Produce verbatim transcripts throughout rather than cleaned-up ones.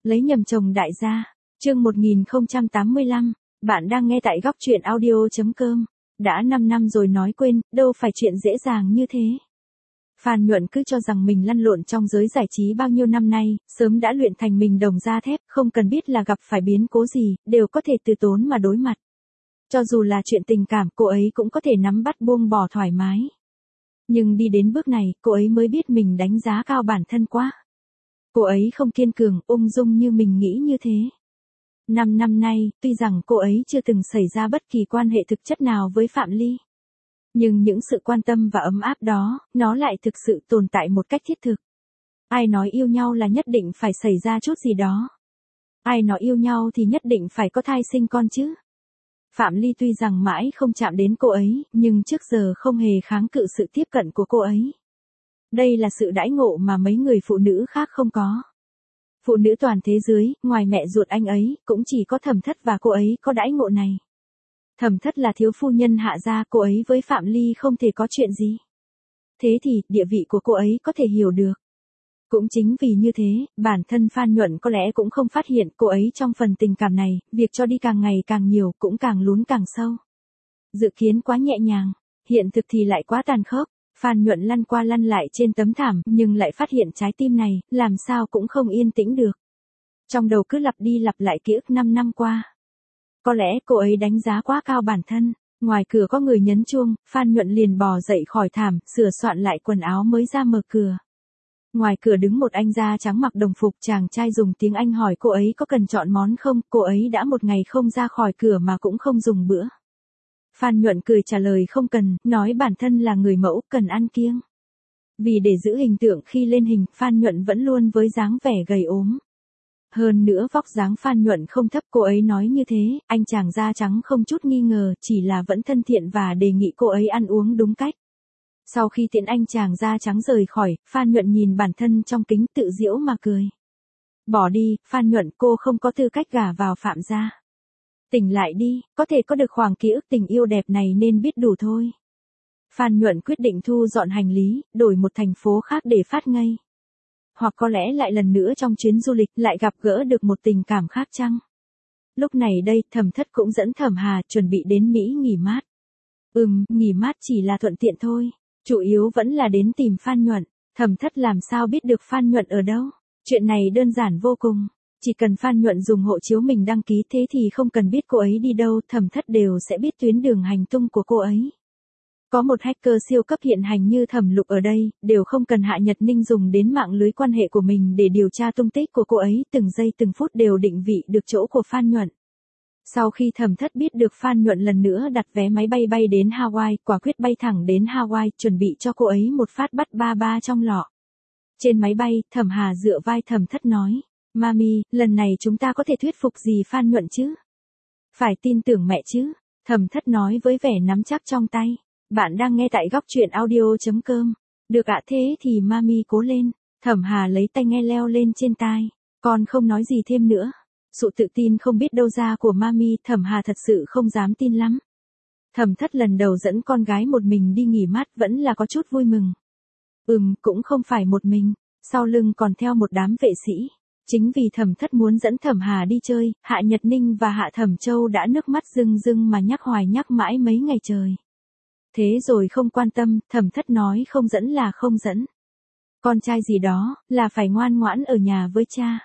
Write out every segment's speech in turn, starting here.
Lấy nhầm chồng đại gia. Chương một nghìn không trăm tám mươi lăm, bạn đang nghe tại góc truyện audio chấm com. Đã năm năm rồi nói quên, đâu phải chuyện dễ dàng như thế. Phan Nhuận cứ cho rằng mình lăn lộn trong giới giải trí bao nhiêu năm nay, sớm đã luyện thành mình đồng da thép, không cần biết là gặp phải biến cố gì, đều có thể từ tốn mà đối mặt. Cho dù là chuyện tình cảm, cô ấy cũng có thể nắm bắt buông bỏ thoải mái. Nhưng đi đến bước này, cô ấy mới biết mình đánh giá cao bản thân quá. Cô ấy không kiên cường, ung dung như mình nghĩ như thế. Năm năm nay, tuy rằng cô ấy chưa từng xảy ra bất kỳ quan hệ thực chất nào với Phạm Ly. Nhưng những sự quan tâm và ấm áp đó, nó lại thực sự tồn tại một cách thiết thực. Ai nói yêu nhau là nhất định phải xảy ra chút gì đó. Ai nói yêu nhau thì nhất định phải có thai sinh con chứ. Phạm Ly tuy rằng mãi không chạm đến cô ấy, nhưng trước giờ không hề kháng cự sự tiếp cận của cô ấy. Đây là sự đãi ngộ mà mấy người phụ nữ khác không có. Phụ nữ toàn thế giới, ngoài mẹ ruột anh ấy, cũng chỉ có Thẩm Thất và cô ấy có đãi ngộ này. Thẩm Thất là thiếu phu nhân Hạ gia, cô ấy với Phạm Ly không thể có chuyện gì. Thế thì, địa vị của cô ấy có thể hiểu được. Cũng chính vì như thế, bản thân Phan Nhuận có lẽ cũng không phát hiện cô ấy trong phần tình cảm này, việc cho đi càng ngày càng nhiều, cũng càng lún càng sâu. Dự kiến quá nhẹ nhàng, hiện thực thì lại quá tàn khốc. Phan Nhuận lăn qua lăn lại trên tấm thảm, nhưng lại phát hiện trái tim này, làm sao cũng không yên tĩnh được. Trong đầu cứ lặp đi lặp lại ký ức năm năm qua. Có lẽ cô ấy đánh giá quá cao bản thân. Ngoài cửa có người nhấn chuông, Phan Nhuận liền bò dậy khỏi thảm, sửa soạn lại quần áo mới ra mở cửa. Ngoài cửa đứng một anh da trắng mặc đồng phục, chàng trai dùng tiếng Anh hỏi cô ấy có cần chọn món không, cô ấy đã một ngày không ra khỏi cửa mà cũng không dùng bữa. Phan Nhuận cười trả lời không cần, nói bản thân là người mẫu, cần ăn kiêng. Vì để giữ hình tượng khi lên hình, Phan Nhuận vẫn luôn với dáng vẻ gầy ốm. Hơn nữa vóc dáng Phan Nhuận không thấp, cô ấy nói như thế, anh chàng da trắng không chút nghi ngờ, chỉ là vẫn thân thiện và đề nghị cô ấy ăn uống đúng cách. Sau khi tiễn anh chàng da trắng rời khỏi, Phan Nhuận nhìn bản thân trong kính tự giễu mà cười. Bỏ đi, Phan Nhuận, cô không có tư cách gả vào Phạm gia. Tỉnh lại đi, có thể có được khoảng ký ức tình yêu đẹp này nên biết đủ thôi. Phan Nhuận quyết định thu dọn hành lý, đổi một thành phố khác để phát ngây. Hoặc có lẽ lại lần nữa trong chuyến du lịch lại gặp gỡ được một tình cảm khác chăng? Lúc này đây, Thẩm Thất cũng dẫn Thẩm Hà chuẩn bị đến Mỹ nghỉ mát. Ừm, nghỉ mát chỉ là thuận tiện thôi. Chủ yếu vẫn là đến tìm Phan Nhuận. Thẩm Thất làm sao biết được Phan Nhuận ở đâu? Chuyện này đơn giản vô cùng. Chỉ cần Phan Nhuận dùng hộ chiếu mình đăng ký, thế thì không cần biết cô ấy đi đâu, Thẩm Thất đều sẽ biết tuyến đường hành tung của cô ấy. Có một hacker siêu cấp hiện hành như Thẩm Lục ở đây, đều không cần Hạ Nhật Ninh dùng đến mạng lưới quan hệ của mình để điều tra tung tích của cô ấy, từng giây từng phút đều định vị được chỗ của Phan Nhuận. Sau khi Thẩm Thất biết được Phan Nhuận lần nữa đặt vé máy bay bay đến Hawaii, quả quyết bay thẳng đến Hawaii, chuẩn bị cho cô ấy một phát bắt ba ba trong lọ. Trên máy bay, Thẩm Hà dựa vai Thẩm Thất nói, Mami, lần này chúng ta có thể thuyết phục gì Phan Nhuận chứ? Phải tin tưởng mẹ chứ? Thẩm Thất nói với vẻ nắm chắc trong tay. Bạn đang nghe tại góc truyện audio chấm com. Được ạ, thế thì Mami cố lên. Thẩm Hà lấy tai nghe leo lên trên tai. Con không nói gì thêm nữa. Sự tự tin không biết đâu ra của Mami, Thẩm Hà thật sự không dám tin lắm. Thẩm Thất lần đầu dẫn con gái một mình đi nghỉ mát vẫn là có chút vui mừng. Ừm, cũng không phải một mình. Sau lưng còn theo một đám vệ sĩ. Chính vì Thẩm Thất muốn dẫn Thẩm Hà đi chơi, Hạ Nhật Ninh và Hạ Thẩm Châu đã nước mắt rưng rưng mà nhắc hoài nhắc mãi mấy ngày trời. Thế rồi không quan tâm, Thẩm Thất nói không dẫn là không dẫn. Con trai gì đó, là phải ngoan ngoãn ở nhà với cha.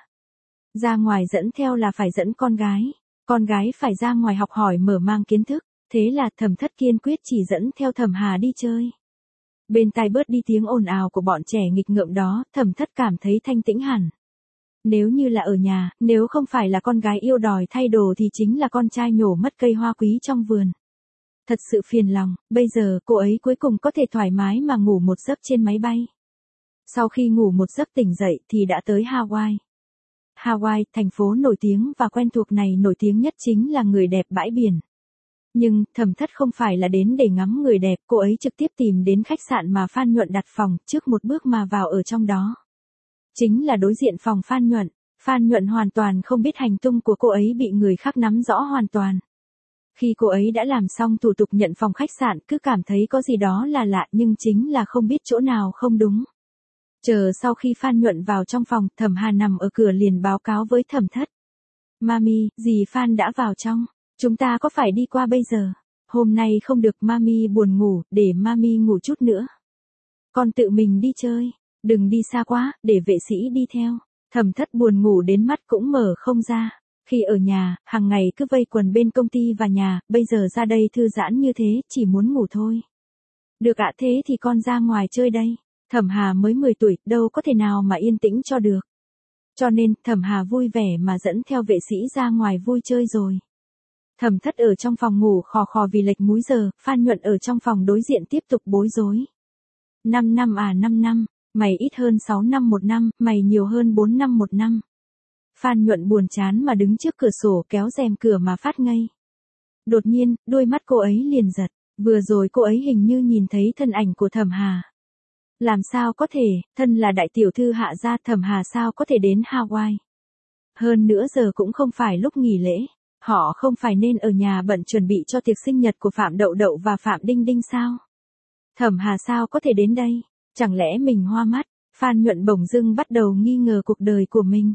Ra ngoài dẫn theo là phải dẫn con gái. Con gái phải ra ngoài học hỏi mở mang kiến thức. Thế là Thẩm Thất kiên quyết chỉ dẫn theo Thẩm Hà đi chơi. Bên tai bớt đi tiếng ồn ào của bọn trẻ nghịch ngợm đó, Thẩm Thất cảm thấy thanh tĩnh hẳn. Nếu như là ở nhà, nếu không phải là con gái yêu đòi thay đồ thì chính là con trai nhổ mất cây hoa quý trong vườn. Thật sự phiền lòng, bây giờ cô ấy cuối cùng có thể thoải mái mà ngủ một giấc trên máy bay. Sau khi ngủ một giấc tỉnh dậy thì đã tới Hawaii. Hawaii, thành phố nổi tiếng và quen thuộc này, nổi tiếng nhất chính là người đẹp bãi biển. Nhưng, Thẩm Thất không phải là đến để ngắm người đẹp, cô ấy trực tiếp tìm đến khách sạn mà Phan Nhuận đặt phòng, trước một bước mà vào ở trong đó. Chính là đối diện phòng Phan Nhuận. Phan Nhuận hoàn toàn không biết hành tung của cô ấy bị người khác nắm rõ hoàn toàn. Khi cô ấy đã làm xong thủ tục nhận phòng khách sạn, cứ cảm thấy có gì đó là lạ nhưng chính là không biết chỗ nào không đúng. Chờ sau khi Phan Nhuận vào trong phòng, Thẩm Hà nằm ở cửa liền báo cáo với Thẩm Thất. Mami, dì Phan đã vào trong. Chúng ta có phải đi qua bây giờ? Hôm nay không được, Mami buồn ngủ, để Mami ngủ chút nữa. Con tự mình đi chơi. Đừng đi xa quá, để vệ sĩ đi theo. Thẩm Thất buồn ngủ đến mắt cũng mở không ra. Khi ở nhà, hàng ngày cứ vây quần bên công ty và nhà, bây giờ ra đây thư giãn như thế, chỉ muốn ngủ thôi. Được ạ, thế thì con ra ngoài chơi đây. Thẩm Hà mới mười tuổi, đâu có thể nào mà yên tĩnh cho được. Cho nên, Thẩm Hà vui vẻ mà dẫn theo vệ sĩ ra ngoài vui chơi rồi. Thẩm Thất ở trong phòng ngủ khò khò vì lệch múi giờ, Phan Nhuận ở trong phòng đối diện tiếp tục bối rối. năm năm à năm năm, mày ít hơn sáu năm một năm, mày nhiều hơn bốn năm một năm. Phan Nhuận buồn chán mà đứng trước cửa sổ kéo rèm cửa mà phát ngây. Đột nhiên, đôi mắt cô ấy liền giật, vừa rồi cô ấy hình như nhìn thấy thân ảnh của Thẩm Hà. Làm sao có thể, thân là đại tiểu thư Hạ gia, Thẩm Hà sao có thể đến Hawaii. Hơn nữa giờ cũng không phải lúc nghỉ lễ, họ không phải nên ở nhà bận chuẩn bị cho tiệc sinh nhật của Phạm Đậu Đậu và Phạm Đinh Đinh sao? Thẩm Hà sao có thể đến đây? Chẳng lẽ mình hoa mắt? Phan Nhuận bỗng dưng bắt đầu nghi ngờ cuộc đời của mình.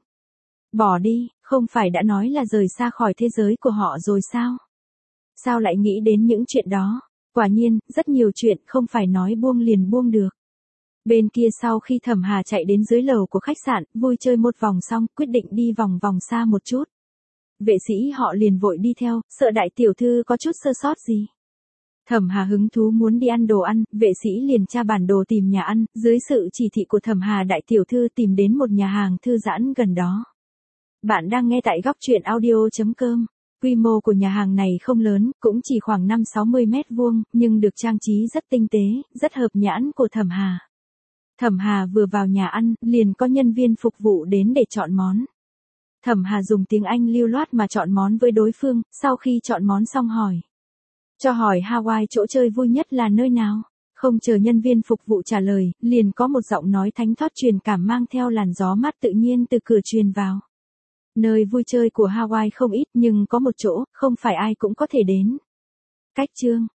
Bỏ đi, không phải đã nói là rời xa khỏi thế giới của họ rồi sao? Sao lại nghĩ đến những chuyện đó? Quả nhiên, rất nhiều chuyện không phải nói buông liền buông được. Bên kia sau khi Thẩm Hà chạy đến dưới lầu của khách sạn, vui chơi một vòng xong, quyết định đi vòng vòng xa một chút. Vệ sĩ họ liền vội đi theo, sợ đại tiểu thư có chút sơ sót gì. Thẩm Hà hứng thú muốn đi ăn đồ ăn, vệ sĩ liền tra bản đồ tìm nhà ăn, dưới sự chỉ thị của Thẩm Hà đại tiểu thư tìm đến một nhà hàng thư giãn gần đó. Bạn đang nghe tại góc truyện audio chấm com. Quy mô của nhà hàng này không lớn, cũng chỉ khoảng năm sáu mươi mét vuông, nhưng được trang trí rất tinh tế, rất hợp nhãn của Thẩm Hà. Thẩm Hà vừa vào nhà ăn, liền có nhân viên phục vụ đến để chọn món. Thẩm Hà dùng tiếng Anh lưu loát mà chọn món với đối phương, sau khi chọn món xong hỏi. Cho hỏi Hawaii chỗ chơi vui nhất là nơi nào? Không chờ nhân viên phục vụ trả lời, liền có một giọng nói thánh thót truyền cảm mang theo làn gió mát tự nhiên từ cửa truyền vào. Nơi vui chơi của Hawaii không ít nhưng có một chỗ, không phải ai cũng có thể đến. Cách chương.